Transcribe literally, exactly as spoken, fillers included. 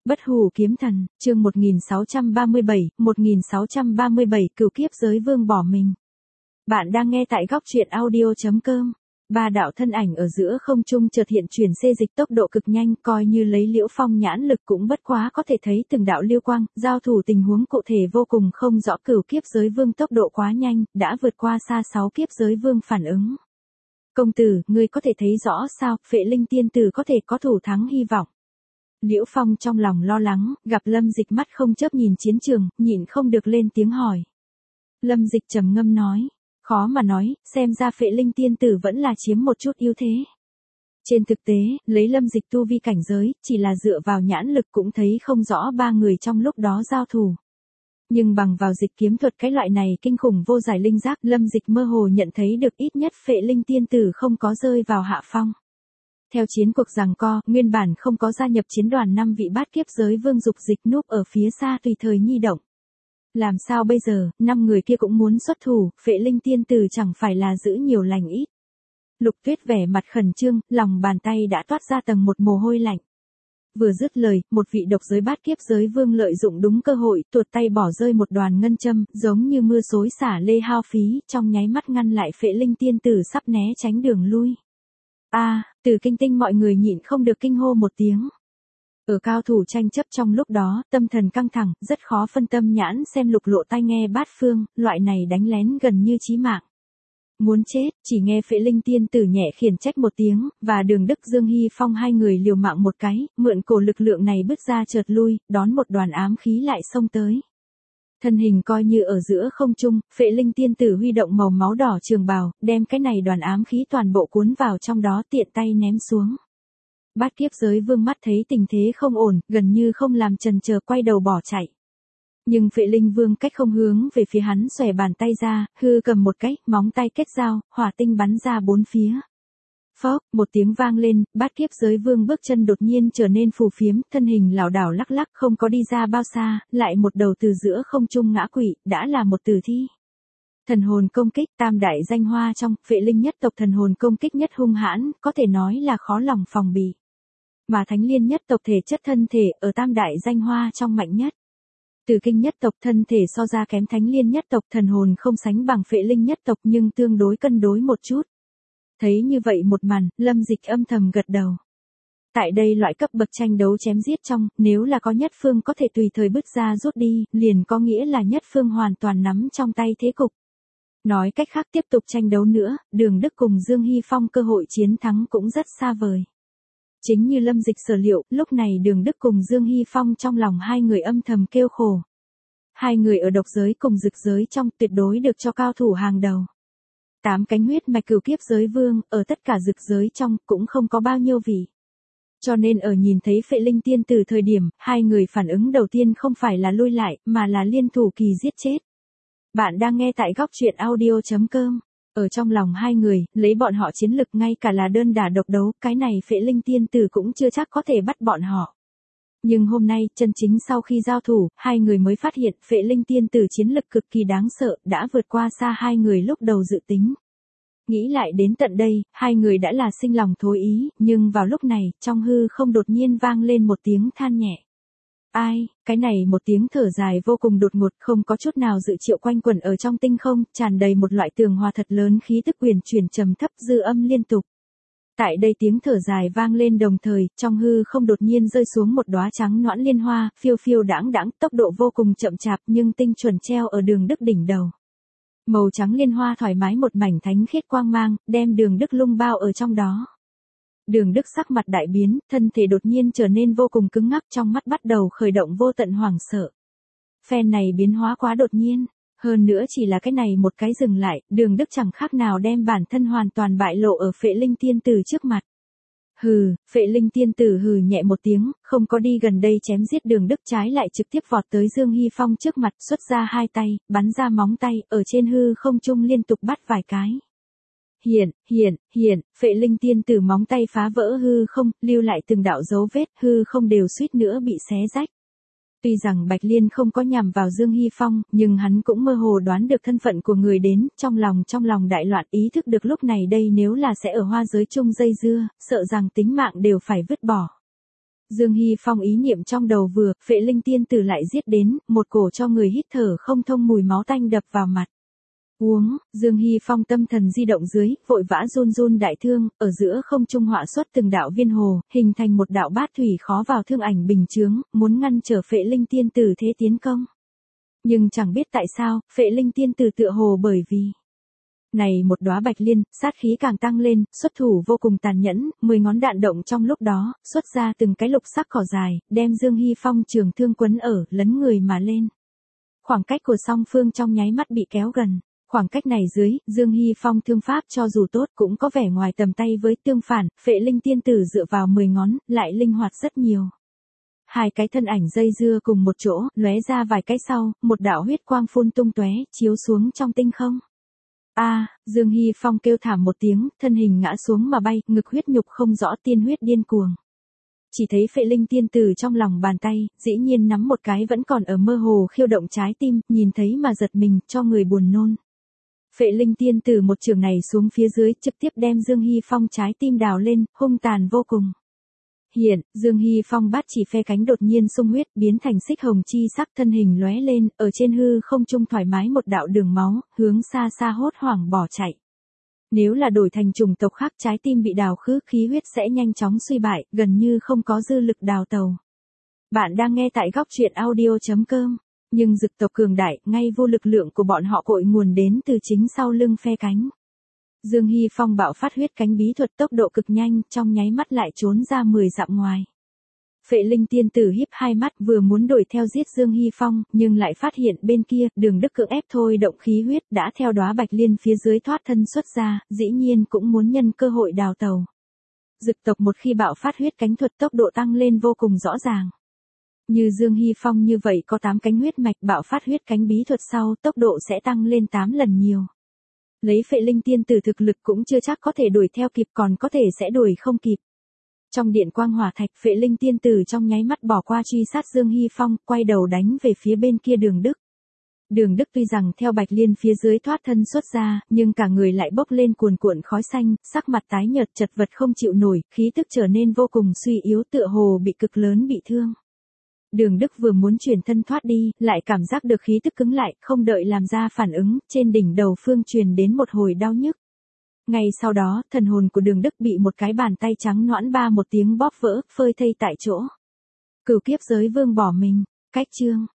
Bất hủ kiếm thần, chương một nghìn sáu trăm ba mươi bảy, một nghìn sáu trăm ba mươi bảy cửu kiếp giới vương bỏ mình. Bạn đang nghe tại góc truyện audio chấm com. Ba đạo thân ảnh ở giữa không trung chợt hiện chuyển xê dịch tốc độ cực nhanh, coi như lấy Liễu Phong nhãn lực cũng bất quá có thể thấy từng đạo lưu quang, giao thủ tình huống cụ thể vô cùng không rõ. Cửu kiếp giới vương tốc độ quá nhanh, đã vượt qua xa sáu kiếp giới vương phản ứng. Công tử, ngươi có thể thấy rõ sao, Phệ Linh tiên tử có thể có thủ thắng hy vọng. Liễu Phong trong lòng lo lắng, gặp Lâm Dịch mắt không chớp nhìn chiến trường, nhịn không được lên tiếng hỏi. Lâm Dịch trầm ngâm nói, khó mà nói, xem ra Phệ Linh tiên tử vẫn là chiếm một chút ưu thế. Trên thực tế, lấy Lâm Dịch tu vi cảnh giới, chỉ là dựa vào nhãn lực cũng thấy không rõ ba người trong lúc đó giao thủ. Nhưng bằng vào dịch kiếm thuật cái loại này kinh khủng vô giải linh giác, Lâm Dịch mơ hồ nhận thấy được ít nhất Phệ Linh tiên tử không có rơi vào hạ phong. Theo chiến cuộc giằng co, nguyên bản không có gia nhập chiến đoàn năm vị bát kiếp giới vương dục dịch núp ở phía xa tùy thời nhi động. Làm sao bây giờ, năm người kia cũng muốn xuất thủ, Phệ Linh tiên tử chẳng phải là giữ nhiều lành ít. Lục Tuyết vẻ mặt khẩn trương, lòng bàn tay đã toát ra tầng một mồ hôi lạnh. Vừa dứt lời, một vị độc giới bát kiếp giới vương lợi dụng đúng cơ hội, tuột tay bỏ rơi một đoàn ngân châm, giống như mưa xối xả lê hao phí, trong nháy mắt ngăn lại Phệ Linh tiên tử sắp né tránh đường lui. A, à, Từ Kinh Tinh mọi người nhịn không được kinh hô một tiếng. Ở cao thủ tranh chấp trong lúc đó, tâm thần căng thẳng, rất khó phân tâm nhãn xem lục lộ tai nghe bát phương, loại này đánh lén gần như chí mạng. Muốn chết, chỉ nghe Phệ Linh tiên tử nhẹ khiển trách một tiếng, và Đường Đức Dương Hy Phong hai người liều mạng một cái, mượn cổ lực lượng này bứt ra chợt lui, đón một đoàn ám khí lại xông tới. Thân hình coi như ở giữa không trung, Phệ Linh tiên tử huy động màu máu đỏ trường bào, đem cái này đoàn ám khí toàn bộ cuốn vào trong đó tiện tay ném xuống. Bát kiếp giới vương mắt thấy tình thế không ổn, gần như không làm chần chờ quay đầu bỏ chạy. Nhưng Phệ Linh vương cách không hướng về phía hắn xòe bàn tay ra, hư cầm một cái, móng tay kết dao, hỏa tinh bắn ra bốn phía. Phốc, một tiếng vang lên, bát kiếp giới vương bước chân đột nhiên trở nên phù phiếm, thân hình lảo đảo lắc lắc không có đi ra bao xa, lại một đầu từ giữa không trung ngã quỵ, đã là một tử thi. Thần hồn công kích, tam đại danh hoa trong, Phệ Linh nhất tộc thần hồn công kích nhất hung hãn, có thể nói là khó lòng phòng bị. Mà Thánh Liên nhất tộc thể chất thân thể, ở tam đại danh hoa trong mạnh nhất. Từ Kinh nhất tộc thân thể so ra kém Thánh Liên nhất tộc, thần hồn không sánh bằng Phệ Linh nhất tộc nhưng tương đối cân đối một chút. Thấy như vậy một màn, Lâm Dịch âm thầm gật đầu. Tại đây loại cấp bậc tranh đấu chém giết trong, nếu là có nhất phương có thể tùy thời bứt ra rút đi, liền có nghĩa là nhất phương hoàn toàn nắm trong tay thế cục. Nói cách khác tiếp tục tranh đấu nữa, Đường Đức cùng Dương Hy Phong cơ hội chiến thắng cũng rất xa vời. Chính như Lâm Dịch sở liệu, lúc này Đường Đức cùng Dương Hy Phong trong lòng hai người âm thầm kêu khổ. Hai người ở độc giới cùng dực giới trong tuyệt đối được cho cao thủ hàng đầu. Tám cánh huyết mạch cửu kiếp giới vương, ở tất cả dực giới trong, cũng không có bao nhiêu vị. Cho nên ở nhìn thấy Phệ Linh tiên tử thời điểm, hai người phản ứng đầu tiên không phải là lui lại, mà là liên thủ kỳ giết chết. Bạn đang nghe tại góc truyện audio chấm com. Ở trong lòng hai người, lấy bọn họ chiến lực ngay cả là đơn đả độc đấu, cái này Phệ Linh tiên tử cũng chưa chắc có thể bắt bọn họ. Nhưng hôm nay, chân chính sau khi giao thủ, hai người mới phát hiện Phệ Linh tiên tử chiến lực cực kỳ đáng sợ, đã vượt qua xa hai người lúc đầu dự tính. Nghĩ lại đến tận đây, hai người đã là sinh lòng thối ý, nhưng vào lúc này, trong hư không đột nhiên vang lên một tiếng than nhẹ. Ai, cái này một tiếng thở dài vô cùng đột ngột, không có chút nào dự triệu quanh quẩn ở trong tinh không, tràn đầy một loại tường hòa thật lớn, khí tức quyền chuyển trầm thấp dư âm liên tục. Tại đây tiếng thở dài vang lên đồng thời, trong hư không đột nhiên rơi xuống một đóa trắng nõn liên hoa, phiêu phiêu đãng đãng, tốc độ vô cùng chậm chạp nhưng tinh chuẩn treo ở Đường Đức đỉnh đầu. Màu trắng liên hoa thoải mái một mảnh thánh khiết quang mang, đem Đường Đức lung bao ở trong đó. Đường Đức sắc mặt đại biến, thân thể đột nhiên trở nên vô cùng cứng ngắc, trong mắt bắt đầu khởi động vô tận hoảng sợ. Phen này biến hóa quá đột nhiên, hơn nữa chỉ là cái này một cái dừng lại, Đường Đức chẳng khác nào đem bản thân hoàn toàn bại lộ ở Phệ Linh tiên tử trước mặt. Hừ, Phệ Linh tiên tử hừ nhẹ một tiếng, không có đi gần đây chém giết Đường Đức, trái lại trực tiếp vọt tới Dương Hy Phong trước mặt, xuất ra hai tay, bắn ra móng tay, ở trên hư không trung liên tục bắt vài cái. Hiện, hiện, hiện, Phệ Linh tiên tử móng tay phá vỡ hư không, lưu lại từng đạo dấu vết, hư không đều suýt nữa bị xé rách. Tuy rằng Bạch Liên không có nhằm vào Dương Hy Phong, nhưng hắn cũng mơ hồ đoán được thân phận của người đến, trong lòng trong lòng đại loạn, ý thức được lúc này đây nếu là sẽ ở hoa giới chung dây dưa, sợ rằng tính mạng đều phải vứt bỏ. Dương Hy Phong ý niệm trong đầu vừa, Phệ Linh tiên tử lại giết đến, một cổ cho người hít thở không thông mùi máu tanh đập vào mặt. Uống, Dương Hy Phong tâm thần di động dưới, vội vã run run đại thương, ở giữa không trung họa xuất từng đạo viên hồ, hình thành một đạo bát thủy khó vào thương ảnh bình chướng, muốn ngăn trở Phệ Linh tiên tử thế tiến công. Nhưng chẳng biết tại sao, Phệ Linh tiên tử tựa hồ bởi vì này một đóa bạch liên, sát khí càng tăng lên, xuất thủ vô cùng tàn nhẫn, mười ngón đạn động trong lúc đó, xuất ra từng cái lục sắc cỏ dài, đem Dương Hy Phong trường thương quấn ở, lấn người mà lên. Khoảng cách của song phương trong nháy mắt bị kéo gần. Khoảng cách này dưới, Dương Hy Phong thương pháp cho dù tốt cũng có vẻ ngoài tầm tay với tương phản, Phệ Linh tiên tử dựa vào mười ngón, lại linh hoạt rất nhiều. Hai cái thân ảnh dây dưa cùng một chỗ, lóe ra vài cái sau, một đạo huyết quang phun tung tóe, chiếu xuống trong tinh không. A, à, Dương Hy Phong kêu thảm một tiếng, thân hình ngã xuống mà bay, ngực huyết nhục không rõ tiên huyết điên cuồng. Chỉ thấy Phệ Linh tiên tử trong lòng bàn tay, dĩ nhiên nắm một cái vẫn còn ở mơ hồ khiêu động trái tim, nhìn thấy mà giật mình, cho người buồn nôn. Phệ Linh tiên tử một trường này xuống phía dưới, trực tiếp đem Dương Hy Phong trái tim đào lên, hung tàn vô cùng. Hiện, Dương Hy Phong bát chỉ phe cánh đột nhiên sung huyết, biến thành xích hồng chi sắc, thân hình lóe lên, ở trên hư không trung thoải mái một đạo đường máu, hướng xa xa hốt hoảng bỏ chạy. Nếu là đổi thành chủng tộc khác, trái tim bị đào khứ, khí huyết sẽ nhanh chóng suy bại, gần như không có dư lực đào tàu. Bạn đang nghe tại góc truyện audio chấm com. Nhưng dực tộc cường đại, ngay vô lực lượng của bọn họ cội nguồn đến từ chính sau lưng phe cánh. Dương Hy Phong bạo phát huyết cánh bí thuật tốc độ cực nhanh, trong nháy mắt lại trốn ra mười dặm ngoài. Phệ Linh tiên tử híp hai mắt vừa muốn đuổi theo giết Dương Hy Phong, nhưng lại phát hiện bên kia, Đường Đức cưỡng ép thôi động khí huyết đã theo đóa bạch liên phía dưới thoát thân xuất ra, dĩ nhiên cũng muốn nhân cơ hội đào tàu. Dực tộc một khi bạo phát huyết cánh thuật tốc độ tăng lên vô cùng rõ ràng. Như Dương Hy Phong như vậy có tám cánh huyết mạch bạo phát huyết cánh bí thuật sau, tốc độ sẽ tăng lên tám lần nhiều. Lấy Phệ Linh tiên tử thực lực cũng chưa chắc có thể đuổi theo kịp, còn có thể sẽ đuổi không kịp. Trong điện quang hỏa thạch, Phệ Linh tiên tử trong nháy mắt bỏ qua truy sát Dương Hy Phong, quay đầu đánh về phía bên kia Đường Đức. Đường Đức tuy rằng theo bạch liên phía dưới thoát thân xuất ra, nhưng cả người lại bốc lên cuồn cuộn khói xanh, sắc mặt tái nhợt chật vật không chịu nổi, khí tức trở nên vô cùng suy yếu, tựa hồ bị cực lớn bị thương. Đường Đức vừa muốn chuyển thân thoát đi, lại cảm giác được khí tức cứng lại, không đợi làm ra phản ứng, trên đỉnh đầu phương truyền đến một hồi đau nhức. Ngay sau đó, thần hồn của Đường Đức bị một cái bàn tay trắng nõn ba một tiếng bóp vỡ, phơi thây tại chỗ. Cửu kiếp giới vương bỏ mình, cách chương.